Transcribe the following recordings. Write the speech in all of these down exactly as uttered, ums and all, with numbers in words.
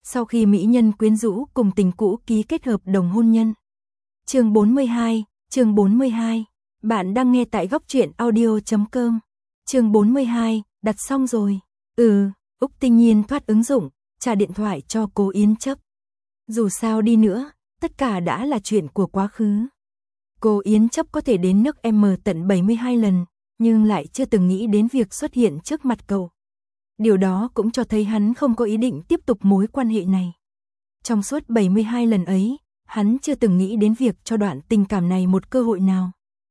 Sau khi mỹ nhân quyến rũ cùng tình cũ ký kết hợp đồng hôn nhân. Chương bốn mươi hai, chương bốn mươi hai. Bạn đang nghe tại góc truyện audio chấm com. Chương bốn mươi hai, đặt xong rồi. Ừ, Úc Tinh Nhiên thoát ứng dụng, trả điện thoại cho cô Yến Chấp. Dù sao đi nữa, tất cả đã là chuyện của quá khứ. Cô Yến Chấp có thể đến nước M tận bảy mươi hai lần, nhưng lại chưa từng nghĩ đến việc xuất hiện trước mặt cậu. Điều đó cũng cho thấy hắn không có ý định tiếp tục mối quan hệ này. Trong suốt bảy mươi hai lần ấy, hắn chưa từng nghĩ đến việc cho đoạn tình cảm này một cơ hội nào.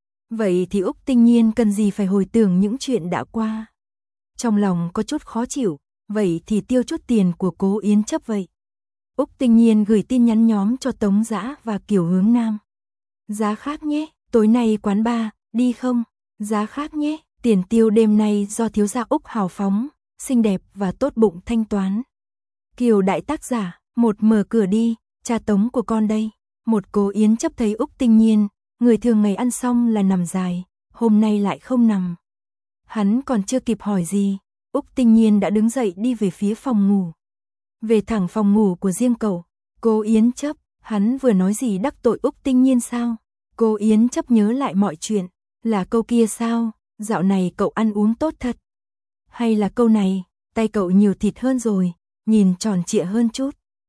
Vậy thì Úc Tinh Nhiên cần gì phải hồi tưởng những chuyện đã qua. Trong lòng có chút khó chịu, vậy thì tiêu chút tiền của cô Yến Chấp vậy. Úc Tinh Nhiên gửi tin nhắn nhóm cho Tống Dã và Kiều Hướng Nam. Giá khác nhé, tối nay quán bar, đi không? Giá khác nhé, tiền tiêu đêm nay do thiếu gia Úc hào phóng, xinh đẹp và tốt bụng thanh toán. Kiều đại tác giả, một mở cửa đi, cha Tống của con đây. Một cô Yến Chấp thấy Úc Tinh Nhiên, người thường ngày ăn xong là nằm dài, hôm nay lại không nằm. Hắn còn chưa kịp hỏi gì, Úc Tinh Nhiên đã đứng dậy đi về phía phòng ngủ. Về thẳng phòng ngủ của riêng cậu. Cô Yến Chấp, hắn vừa nói gì đắc tội Úc Tinh Nhiên sao? Cô Yến Chấp nhớ lại mọi chuyện. Là câu kia sao? Dạo này cậu ăn uống tốt thật. Hay là câu này, tay cậu nhiều thịt hơn rồi, nhìn tròn trịa hơn chút.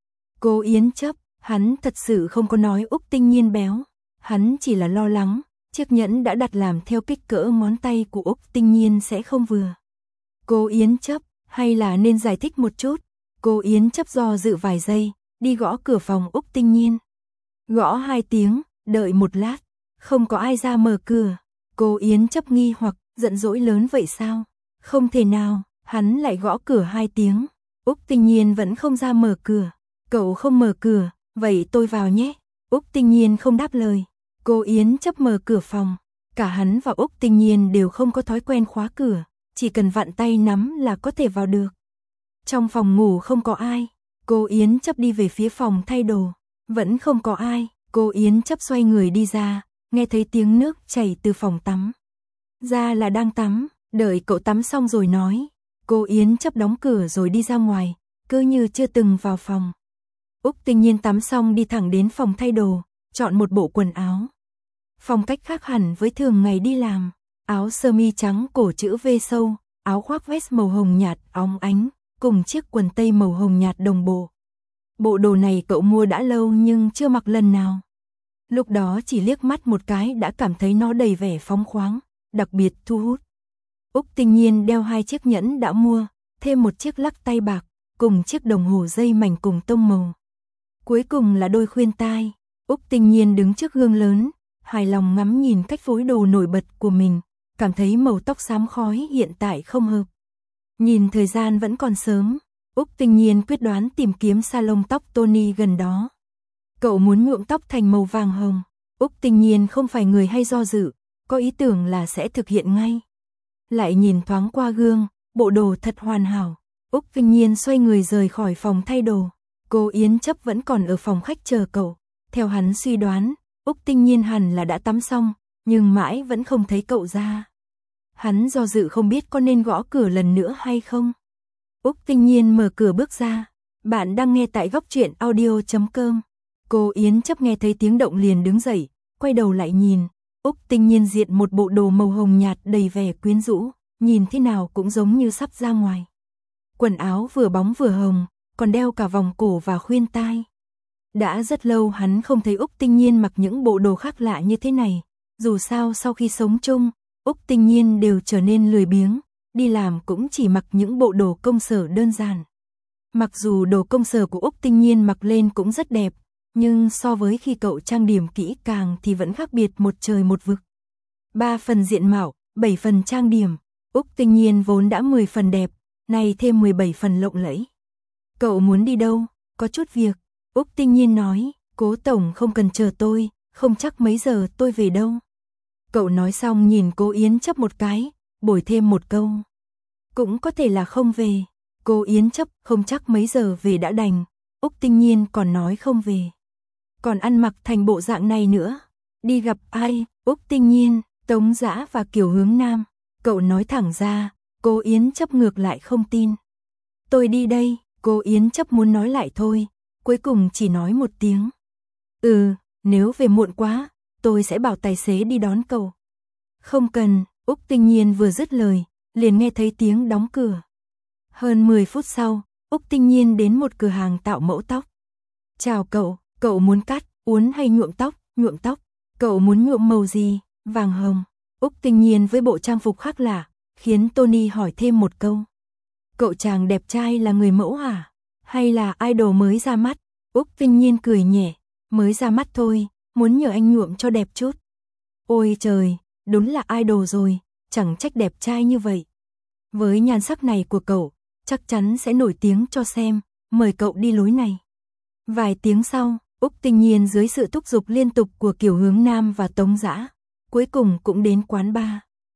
Cô Yến Chấp, hắn thật sự không có nói Úc Tinh Nhiên béo. Hắn chỉ là lo lắng, chiếc nhẫn đã đặt làm theo kích cỡ ngón tay của Úc Tinh Nhiên sẽ không vừa. Cô Yến Chấp, hay là nên giải thích một chút. Cô Yến Chấp do dự vài giây, đi gõ cửa phòng Úc Tinh Nhiên. Gõ hai tiếng, đợi một lát, không có ai ra mở cửa. Cô Yến Chấp nghi hoặc, giận dỗi lớn vậy sao? Không thể nào, hắn lại gõ cửa hai tiếng. Úc Tinh Nhiên vẫn không ra mở cửa. Cậu không mở cửa, vậy tôi vào nhé. Úc Tinh Nhiên không đáp lời. Cô Yến Chấp mở cửa phòng. Cả hắn và Úc Tinh Nhiên đều không có thói quen khóa cửa, chỉ cần vặn tay nắm là có thể vào được. Trong phòng ngủ không có ai. Cô Yến Chấp đi về phía phòng thay đồ. Vẫn không có ai. Cô Yến Chấp xoay người đi ra, nghe thấy tiếng nước chảy từ phòng tắm. Ra là đang tắm, đợi cậu tắm xong rồi nói. Cô Yến Chấp đóng cửa rồi đi ra ngoài, cứ như chưa từng vào phòng. Úc Tinh Nhiên tắm xong đi thẳng đến phòng thay đồ, chọn một bộ quần áo. Phong cách khác hẳn với thường ngày đi làm. Áo sơ mi trắng cổ chữ V sâu, áo khoác vest màu hồng nhạt óng ánh, cùng chiếc quần tây màu hồng nhạt đồng bộ. Bộ đồ này cậu mua đã lâu nhưng chưa mặc lần nào. Lúc đó chỉ liếc mắt một cái đã cảm thấy nó đầy vẻ phóng khoáng, đặc biệt thu hút. Úc Tinh Nhiên đeo hai chiếc nhẫn đã mua, thêm một chiếc lắc tay bạc, cùng chiếc đồng hồ dây mảnh cùng tông màu. Cuối cùng là đôi khuyên tai. Úc Tinh Nhiên đứng trước gương lớn, hài lòng ngắm nhìn cách phối đồ nổi bật của mình, cảm thấy màu tóc xám khói hiện tại không hợp. Nhìn thời gian vẫn còn sớm, Úc Tinh Nhiên quyết đoán tìm kiếm salon tóc Tony gần đó. Cậu muốn nhuộm tóc thành màu vàng hồng. Úc Tinh Nhiên không phải người hay do dự, có ý tưởng là sẽ thực hiện ngay. Lại nhìn thoáng qua gương, bộ đồ thật hoàn hảo. Úc Tinh Nhiên xoay người rời khỏi phòng thay đồ. Cô Yến Chấp vẫn còn ở phòng khách chờ cậu. Theo hắn suy đoán, Úc Tinh Nhiên hẳn là đã tắm xong, nhưng mãi vẫn không thấy cậu ra. Hắn do dự không biết có nên gõ cửa lần nữa hay không. Úc Tinh Nhiên mở cửa bước ra. Bạn đang nghe tại góc truyện audio chấm com. Cô Yến Chấp nghe thấy tiếng động liền đứng dậy, quay đầu lại nhìn. Úc Tinh Nhiên diện một bộ đồ màu hồng nhạt đầy vẻ quyến rũ, nhìn thế nào cũng giống như sắp ra ngoài. Quần áo vừa bóng vừa hồng, còn đeo cả vòng cổ và khuyên tai. Đã rất lâu hắn không thấy Úc Tinh Nhiên mặc những bộ đồ khác lạ như thế này. Dù sao sau khi sống chung, Úc Tinh Nhiên đều trở nên lười biếng, đi làm cũng chỉ mặc những bộ đồ công sở đơn giản. Mặc dù đồ công sở của Úc Tinh Nhiên mặc lên cũng rất đẹp, nhưng so với khi cậu trang điểm kỹ càng thì vẫn khác biệt một trời một vực. Ba phần diện mạo, bảy phần trang điểm, Úc Tinh Nhiên vốn đã mười phần đẹp, nay thêm mười bảy phần lộng lẫy. Cậu muốn đi đâu? Có chút việc. Úc Tinh Nhiên nói, Cố tổng không cần chờ tôi, không chắc mấy giờ tôi về đâu. Cậu nói xong nhìn cô Yến Chấp một cái, bồi thêm một câu. Cũng có thể là không về. Cô Yến Chấp không chắc mấy giờ về đã đành. Úc Tinh Nhiên còn nói không về. Còn ăn mặc thành bộ dạng này nữa. Đi gặp ai? Úc Tinh Nhiên, Tống Dã và Kiều Hướng Nam. Cậu nói thẳng ra, cô Yến Chấp ngược lại không tin. Tôi đi đây. Cô Yến chấp muốn nói lại thôi, cuối cùng chỉ nói một tiếng. Ừ, nếu về muộn quá, tôi sẽ bảo tài xế đi đón cậu. Không cần, Úc Tinh Nhiên vừa dứt lời, liền nghe thấy tiếng đóng cửa. Hơn mười phút sau, Úc Tinh Nhiên đến một cửa hàng tạo mẫu tóc. Chào cậu, cậu muốn cắt, uốn hay nhuộm tóc, nhuộm tóc. Cậu muốn nhuộm màu gì, vàng hồng. Úc Tinh Nhiên với bộ trang phục khác lạ, khiến Tony hỏi thêm một câu. Cậu chàng đẹp trai là người mẫu hả? Hay là idol mới ra mắt? Úc Tinh Nhiên cười nhẹ, mới ra mắt thôi, muốn nhờ anh nhuộm cho đẹp chút. Ôi trời, đúng là idol rồi, chẳng trách đẹp trai như vậy. Với nhan sắc này của cậu, chắc chắn sẽ nổi tiếng cho xem, mời cậu đi lối này. Vài tiếng sau, Úc Tinh Nhiên dưới sự thúc giục liên tục của Kiều Hướng Nam và Tống Dã, cuối cùng cũng đến quán bar.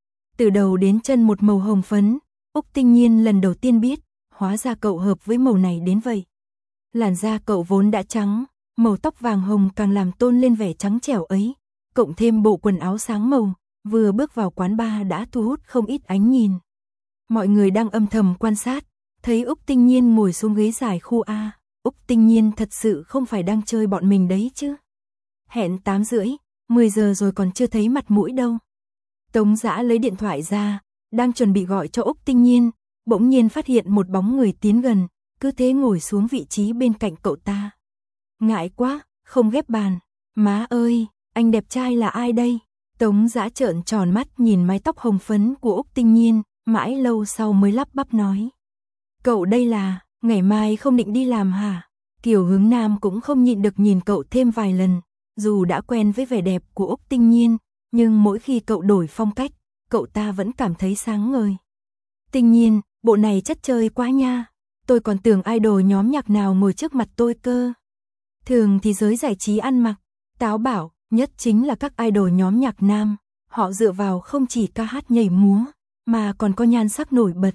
Từ đầu đến chân một màu hồng phấn, Úc Tinh Nhiên lần đầu tiên biết, hóa ra cậu hợp với màu này đến vậy. Làn da cậu vốn đã trắng, màu tóc vàng hồng càng làm tôn lên vẻ trắng trẻo ấy, cộng thêm bộ quần áo sáng màu, vừa bước vào quán bar đã thu hút không ít ánh nhìn. Mọi người đang âm thầm quan sát, thấy Úc Tinh Nhiên ngồi xuống ghế dài khu A, Úc Tinh Nhiên thật sự không phải đang chơi bọn mình đấy chứ. Hẹn tám rưỡi, mười giờ rồi còn chưa thấy mặt mũi đâu. Tống Dã lấy điện thoại ra, đang chuẩn bị gọi cho Úc Tinh Nhiên, bỗng nhiên phát hiện một bóng người tiến gần, cứ thế ngồi xuống vị trí bên cạnh cậu ta. Ngại quá, không ghép bàn. Má ơi, anh đẹp trai là ai đây? Tống Dã trợn tròn mắt nhìn mái tóc hồng phấn của Úc Tinh Nhiên, mãi lâu sau mới lắp bắp nói. Cậu đây là, ngày mai không định đi làm hả? Kiều Hướng Nam cũng không nhịn được nhìn cậu thêm vài lần, dù đã quen với vẻ đẹp của Úc Tinh Nhiên, nhưng mỗi khi cậu đổi phong cách, cậu ta vẫn cảm thấy sáng ngời. Tinh Nhiên, bộ này chất chơi quá nha, tôi còn tưởng idol nhóm nhạc nào ngồi trước mặt tôi cơ. Thường thì giới giải trí ăn mặc, táo bảo, nhất chính là các idol nhóm nhạc nam, họ dựa vào không chỉ ca hát nhảy múa, mà còn có nhan sắc nổi bật.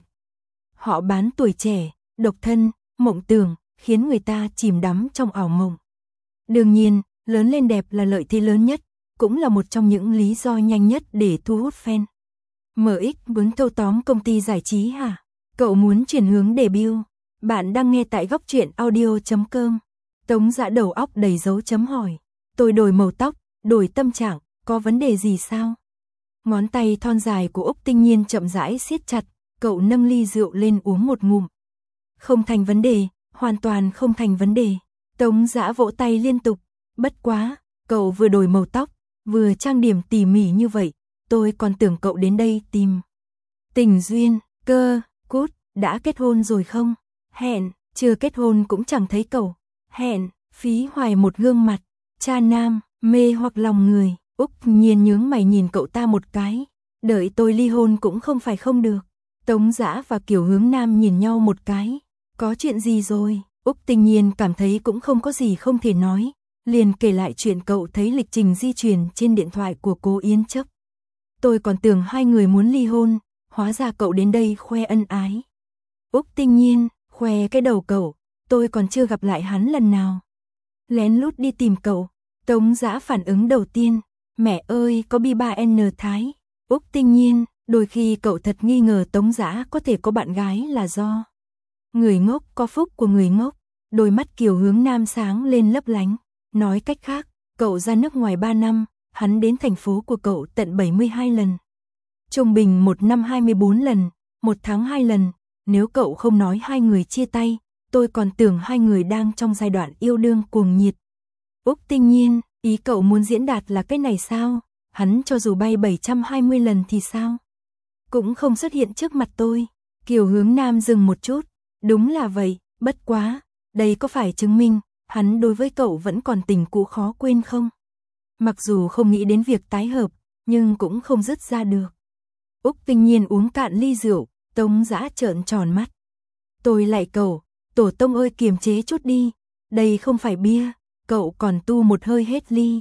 Họ bán tuổi trẻ, độc thân, mộng tưởng, khiến người ta chìm đắm trong ảo mộng. Đương nhiên, lớn lên đẹp là lợi thế lớn nhất, cũng là một trong những lý do nhanh nhất để thu hút fan. em ích muốn thâu tóm công ty giải trí hả? Cậu muốn chuyển hướng debut? Bạn đang nghe tại góc truyện audio chấm com. Tống Dã đầu óc đầy dấu chấm hỏi. Tôi đổi màu tóc, đổi tâm trạng, có vấn đề gì sao? Ngón tay thon dài của Úc Tinh Nhiên chậm rãi siết chặt, cậu nâng ly rượu lên uống một ngụm. Không thành vấn đề, hoàn toàn không thành vấn đề. Tống Dã vỗ tay liên tục. Bất quá, cậu vừa đổi màu tóc, vừa trang điểm tỉ mỉ như vậy, tôi còn tưởng cậu đến đây tìm tình duyên, cơ, cút, đã kết hôn rồi không? Hẹn, chưa kết hôn cũng chẳng thấy cậu. Hẹn, phí hoài một gương mặt, cha nam, mê hoặc lòng người. Úc Nhiên nhướng mày nhìn cậu ta một cái, đợi tôi ly hôn cũng không phải không được. Tống Dã và Kiều Hướng Nam nhìn nhau một cái, có chuyện gì rồi? Úc Tinh Nhiên cảm thấy cũng không có gì không thể nói, liền kể lại chuyện cậu thấy lịch trình di chuyển trên điện thoại của cô Yến Chấp. Tôi còn tưởng hai người muốn ly hôn, hóa ra cậu đến đây khoe ân ái. Úc Tinh Nhiên, khoe cái đầu cậu, tôi còn chưa gặp lại hắn lần nào. Lén lút đi tìm cậu. Tống Dã phản ứng đầu tiên, mẹ ơi có bi ba en Thái. Úc Tinh Nhiên, đôi khi cậu thật nghi ngờ Tống Dã có thể có bạn gái là do người ngốc có phúc của người ngốc. Đôi mắt Kiều Hướng Nam sáng lên lấp lánh. Nói cách khác, cậu ra nước ngoài ba năm, hắn đến thành phố của cậu tận bảy mươi hai lần. Trung bình một năm hai mươi bốn lần, một tháng hai lần. Nếu cậu không nói hai người chia tay, tôi còn tưởng hai người đang trong giai đoạn yêu đương cuồng nhiệt. Úc Tinh Nhiên, ý cậu muốn diễn đạt là cái này sao? Hắn cho dù bay bảy trăm hai mươi lần thì sao? Cũng không xuất hiện trước mặt tôi. Kiều Hướng Nam dừng một chút. Đúng là vậy, bất quá. Đây có phải chứng minh, hắn đối với cậu vẫn còn tình cũ khó quên không? Mặc dù không nghĩ đến việc tái hợp, nhưng cũng không dứt ra được. Úc Tinh Nhiên uống cạn ly rượu, Tống Dã trợn tròn mắt. Tôi lại cậu, tổ tông ơi kiềm chế chút đi, đây không phải bia, cậu còn tu một hơi hết ly.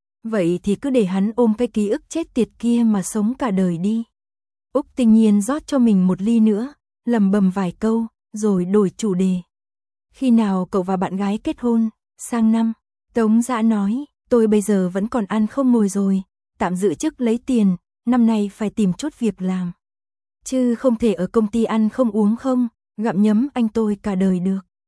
Vậy thì cứ để hắn ôm cái ký ức chết tiệt kia mà sống cả đời đi. Úc Tinh Nhiên rót cho mình một ly nữa, lẩm bẩm vài câu, rồi đổi chủ đề. Khi nào cậu và bạn gái kết hôn? Sang năm. Tống Dã nói, tôi bây giờ vẫn còn ăn không ngồi rồi, tạm giữ chức lấy tiền, năm nay phải tìm chút việc làm. Chứ không thể ở công ty ăn không uống không, gặm nhấm anh tôi cả đời được.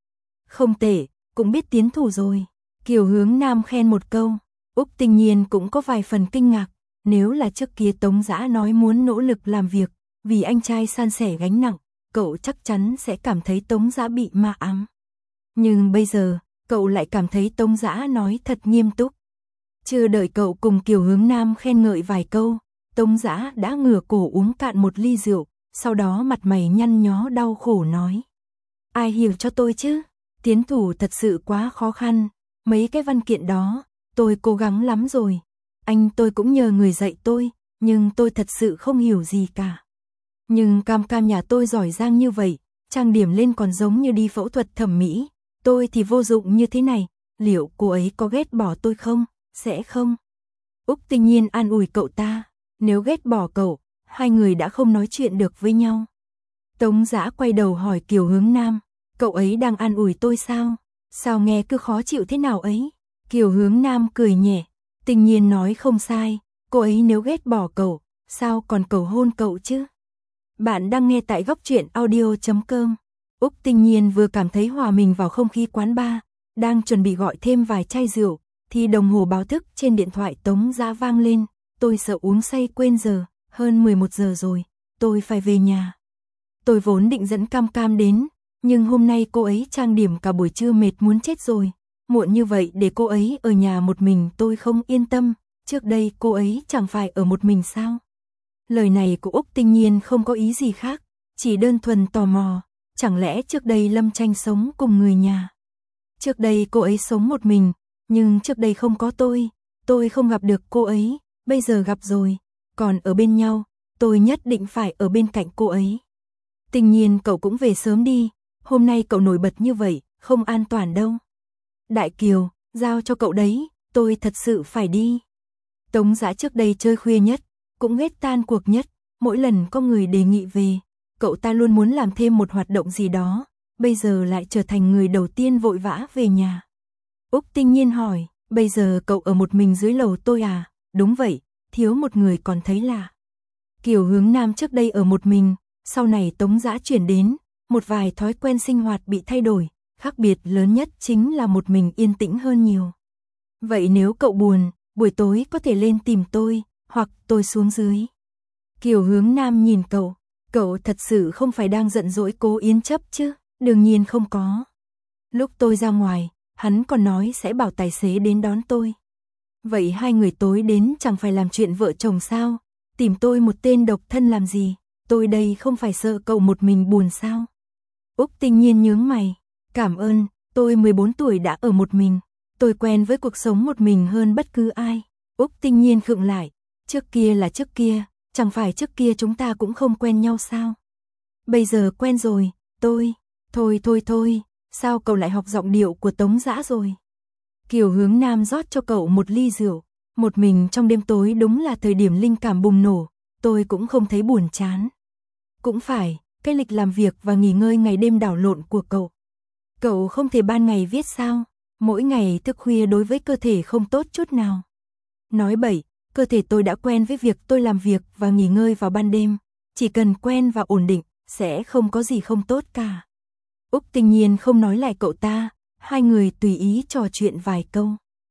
Không tệ, cũng biết tiến thủ rồi. Kiều Hướng Nam khen một câu. Úc Tinh Nhiên cũng có vài phần kinh ngạc. Nếu là trước kia Tống Dã nói muốn nỗ lực làm việc, vì anh trai san sẻ gánh nặng, cậu chắc chắn sẽ cảm thấy Tống Dã bị ma ám. Nhưng bây giờ, cậu lại cảm thấy Tống Dã nói thật nghiêm túc. Chưa đợi cậu cùng Kiều Hướng Nam khen ngợi vài câu, Tống Dã đã ngửa cổ uống cạn một ly rượu, sau đó mặt mày nhăn nhó đau khổ nói. Ai hiểu cho tôi chứ, tiến thủ thật sự quá khó khăn, mấy cái văn kiện đó, tôi cố gắng lắm rồi. Anh tôi cũng nhờ người dạy tôi, nhưng tôi thật sự không hiểu gì cả. Nhưng cam cam nhà tôi giỏi giang như vậy, trang điểm lên còn giống như đi phẫu thuật thẩm mỹ, tôi thì vô dụng như thế này, liệu cô ấy có ghét bỏ tôi không? Sẽ không. Úc Tinh Nhiên an ủi cậu ta, nếu ghét bỏ cậu, hai người đã không nói chuyện được với nhau. Tống Dã quay đầu hỏi Kiều Hướng Nam, cậu ấy đang an ủi tôi sao? Sao nghe cứ khó chịu thế nào ấy? Kiều Hướng Nam cười nhẹ, Tinh Nhiên nói không sai, cô ấy nếu ghét bỏ cậu, sao còn cầu hôn cậu chứ? Bạn đang nghe tại góc truyện audio chấm com. Úc Tinh Nhiên vừa cảm thấy hòa mình vào không khí quán bar, đang chuẩn bị gọi thêm vài chai rượu, thì đồng hồ báo thức trên điện thoại Tống Dã vang lên, tôi sợ uống say quên giờ, hơn mười một giờ rồi, tôi phải về nhà. Tôi vốn định dẫn Cam Cam đến, nhưng hôm nay cô ấy trang điểm cả buổi trưa mệt muốn chết rồi, muộn như vậy để cô ấy ở nhà một mình tôi không yên tâm, trước đây cô ấy chẳng phải ở một mình sao? Lời này của Úc Tinh Nhiên không có ý gì khác, chỉ đơn thuần tò mò, chẳng lẽ trước đây Lâm Tranh sống cùng người nhà? Trước đây cô ấy sống một mình, nhưng trước đây không có tôi, tôi không gặp được cô ấy, bây giờ gặp rồi, còn ở bên nhau, tôi nhất định phải ở bên cạnh cô ấy. Tinh Nhiên cậu cũng về sớm đi, hôm nay cậu nổi bật như vậy, không an toàn đâu. Đại Kiều, giao cho cậu đấy, tôi thật sự phải đi. Tống Dã trước đây chơi khuya nhất, cũng ghét tan cuộc nhất, mỗi lần có người đề nghị về, cậu ta luôn muốn làm thêm một hoạt động gì đó, bây giờ lại trở thành người đầu tiên vội vã về nhà. Úc Tinh Nhiên hỏi, bây giờ cậu ở một mình dưới lầu tôi à? Đúng vậy, thiếu một người còn thấy lạ. Kiều Hướng Nam trước đây ở một mình, sau này Tống Dã chuyển đến, một vài thói quen sinh hoạt bị thay đổi, khác biệt lớn nhất chính là một mình yên tĩnh hơn nhiều. Vậy nếu cậu buồn, buổi tối có thể lên tìm tôi, hoặc tôi xuống dưới. Kiều Hướng Nam nhìn cậu, cậu thật sự không phải đang giận dỗi Cố Yến Chấp chứ? Đương nhiên không có. Lúc tôi ra ngoài, hắn còn nói sẽ bảo tài xế đến đón tôi. Vậy hai người tối đến chẳng phải làm chuyện vợ chồng sao? Tìm tôi một tên độc thân làm gì? Tôi đây không phải sợ cậu một mình buồn sao? Úc Tinh Nhiên nhướng mày, cảm ơn, tôi mười bốn tuổi đã ở một mình, tôi quen với cuộc sống một mình hơn bất cứ ai. Úc Tinh Nhiên khựng lại, trước kia là trước kia, chẳng phải trước kia chúng ta cũng không quen nhau sao? Bây giờ quen rồi, tôi, thôi thôi thôi, sao cậu lại học giọng điệu của Tống Dã rồi? Kiều Hướng Nam rót cho cậu một ly rượu, một mình trong đêm tối đúng là thời điểm linh cảm bùng nổ, tôi cũng không thấy buồn chán. Cũng phải, cái lịch làm việc và nghỉ ngơi ngày đêm đảo lộn của cậu. Cậu không thể ban ngày viết sao? Mỗi ngày thức khuya đối với cơ thể không tốt chút nào. Nói bậy, cơ thể tôi đã quen với việc tôi làm việc và nghỉ ngơi vào ban đêm, chỉ cần quen và ổn định, sẽ không có gì không tốt cả. Úc Tinh Nhiên không nói lại cậu ta, hai người tùy ý trò chuyện vài câu.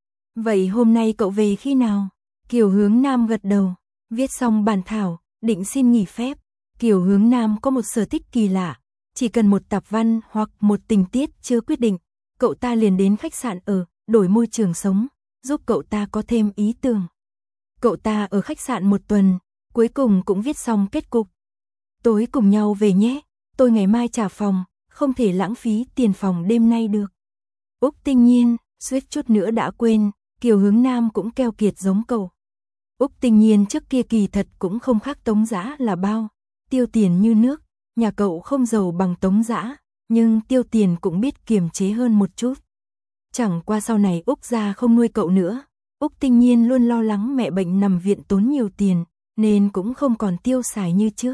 Vậy hôm nay cậu về khi nào? Kiều Hướng Nam gật đầu, viết xong bản thảo, định xin nghỉ phép. Kiều Hướng Nam có một sở thích kỳ lạ, chỉ cần một tạp văn hoặc một tình tiết chưa quyết định, cậu ta liền đến khách sạn ở, đổi môi trường sống, giúp cậu ta có thêm ý tưởng. Cậu ta ở khách sạn một tuần, cuối cùng cũng viết xong kết cục. Tối cùng nhau về nhé, tôi ngày mai trả phòng, không thể lãng phí tiền phòng đêm nay được. Úc Tinh Nhiên, suýt chút nữa đã quên, Kiều Hướng Nam cũng keo kiệt giống cậu. Úc Tinh Nhiên trước kia kỳ thật cũng không khác Tống Dã là bao, tiêu tiền như nước, nhà cậu không giàu bằng Tống Dã, nhưng tiêu tiền cũng biết kiềm chế hơn một chút. Chẳng qua sau này Úc gia không nuôi cậu nữa, Úc Tinh Nhiên luôn lo lắng mẹ bệnh nằm viện tốn nhiều tiền, nên cũng không còn tiêu xài như trước.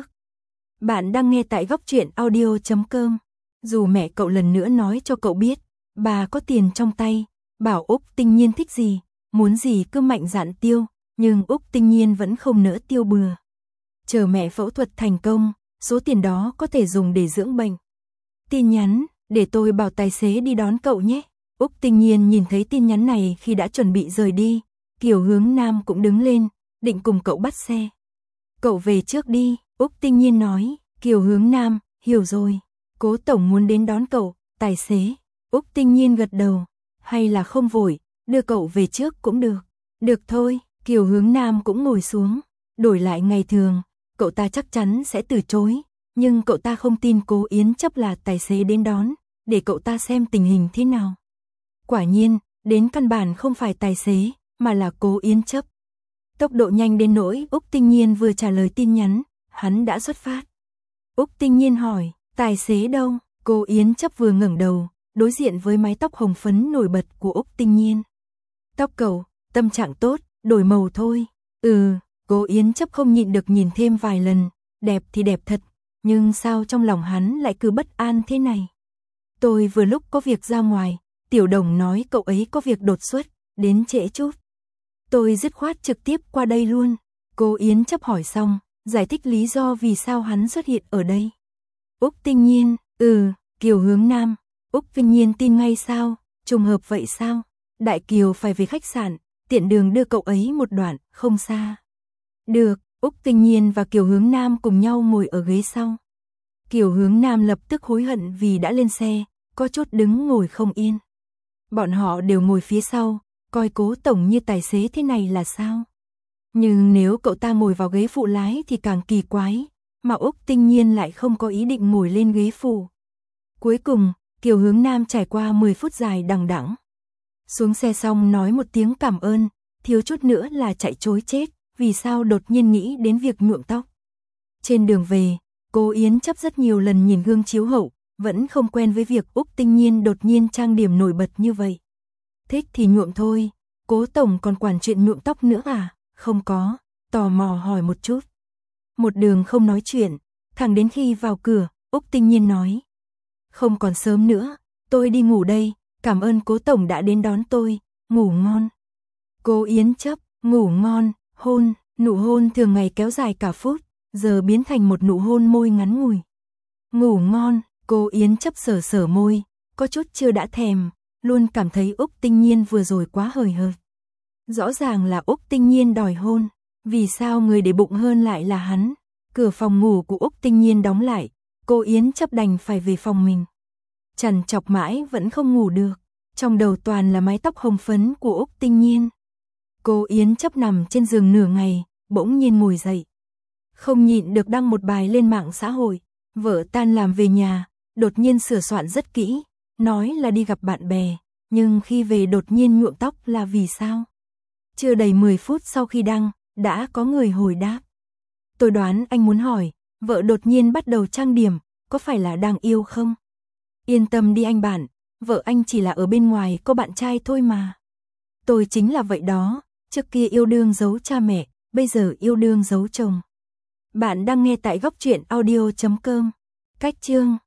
Bạn đang nghe tại góc truyện audio chấm com. Dù mẹ cậu lần nữa nói cho cậu biết, bà có tiền trong tay, bảo Úc Tinh Nhiên thích gì, muốn gì cứ mạnh dạn tiêu, nhưng Úc Tinh Nhiên vẫn không nỡ tiêu bừa. Chờ mẹ phẫu thuật thành công, số tiền đó có thể dùng để dưỡng bệnh. Tin nhắn, để tôi bảo tài xế đi đón cậu nhé. Úc Tinh Nhiên nhìn thấy tin nhắn này khi đã chuẩn bị rời đi, Kiều Hướng Nam cũng đứng lên, định cùng cậu bắt xe. Cậu về trước đi, Úc Tinh Nhiên nói. Kiều Hướng Nam, hiểu rồi, Cố tổng muốn đến đón cậu, tài xế. Úc Tinh Nhiên gật đầu, hay là không vội, đưa cậu về trước cũng được. Được thôi, Kiều Hướng Nam cũng ngồi xuống, đổi lại ngày thường, cậu ta chắc chắn sẽ từ chối, nhưng cậu ta không tin Cố Yến Chấp là tài xế đến đón, để cậu ta xem tình hình thế nào. Quả nhiên, đến căn bản không phải tài xế, mà là Cố Yến Chấp. Tốc độ nhanh đến nỗi Úc Tinh Nhiên vừa trả lời tin nhắn, hắn đã xuất phát. Úc Tinh Nhiên hỏi, tài xế đâu? Cố Yến Chấp vừa ngẩng đầu, đối diện với mái tóc hồng phấn nổi bật của Úc Tinh Nhiên. Tóc cậu, tâm trạng tốt, đổi màu thôi. Ừ, Cố Yến Chấp không nhịn được nhìn thêm vài lần, đẹp thì đẹp thật, nhưng sao trong lòng hắn lại cứ bất an thế này? Tôi vừa lúc có việc ra ngoài, Tiểu Đồng nói cậu ấy có việc đột xuất, đến trễ chút. Tôi dứt khoát trực tiếp qua đây luôn. Cố Yến Chấp hỏi xong, giải thích lý do vì sao hắn xuất hiện ở đây. Úc Tinh Nhiên, ừ, Kiều Hướng Nam. Úc Tinh Nhiên tin ngay sao, trùng hợp vậy sao? Đại Kiều phải về khách sạn, tiện đường đưa cậu ấy một đoạn, không xa. Được, Úc Tinh Nhiên và Kiều Hướng Nam cùng nhau ngồi ở ghế sau. Kiều Hướng Nam lập tức hối hận vì đã lên xe, có chút đứng ngồi không yên. Bọn họ đều ngồi phía sau, coi Cố tổng như tài xế thế này là sao? Nhưng nếu cậu ta ngồi vào ghế phụ lái thì càng kỳ quái, mà Úc Tinh Nhiên lại không có ý định ngồi lên ghế phụ. Cuối cùng, Kiều Hướng Nam trải qua mười phút dài đằng đẵng. Xuống xe xong nói một tiếng cảm ơn, thiếu chút nữa là chạy trối chết, vì sao đột nhiên nghĩ đến việc nhuộm tóc. Trên đường về, Cố Yến Chấp rất nhiều lần nhìn gương chiếu hậu, vẫn không quen với việc Úc Tinh Nhiên đột nhiên trang điểm nổi bật như vậy. Thích thì nhuộm thôi, Cố tổng còn quản chuyện nhuộm tóc nữa à? Không có, tò mò hỏi một chút. Một đường không nói chuyện, thẳng đến khi vào cửa, Úc Tinh Nhiên nói. Không còn sớm nữa, tôi đi ngủ đây, cảm ơn Cố tổng đã đến đón tôi, ngủ ngon. Cố Yến Chấp, ngủ ngon, hôn, nụ hôn thường ngày kéo dài cả phút, giờ biến thành một nụ hôn môi ngắn ngủi. Ngủ ngon, Cố Yến Chấp sờ sờ môi, có chút chưa đã thèm, luôn cảm thấy Úc Tinh Nhiên vừa rồi quá hời hợt. Rõ ràng là Úc Tinh Nhiên đòi hôn, vì sao người để bụng hơn lại là hắn? Cửa phòng ngủ của Úc Tinh Nhiên đóng lại, Cố Yến Chấp đành phải về phòng mình. Trằn trọc mãi vẫn không ngủ được, trong đầu toàn là mái tóc hồng phấn của Úc Tinh Nhiên. Cố Yến Chấp nằm trên giường nửa ngày, bỗng nhiên ngồi dậy. Không nhịn được đăng một bài lên mạng xã hội, vợ tan làm về nhà, đột nhiên sửa soạn rất kỹ, nói là đi gặp bạn bè, nhưng khi về đột nhiên nhuộm tóc là vì sao? Chưa đầy mười phút sau khi đăng, đã có người hồi đáp. Tôi đoán anh muốn hỏi, vợ đột nhiên bắt đầu trang điểm, có phải là đang yêu không? Yên tâm đi anh bạn, vợ anh chỉ là ở bên ngoài có bạn trai thôi mà. Tôi chính là vậy đó, trước kia yêu đương giấu cha mẹ, bây giờ yêu đương giấu chồng. Bạn đang nghe tại góc truyện audio chấm com. Cách chương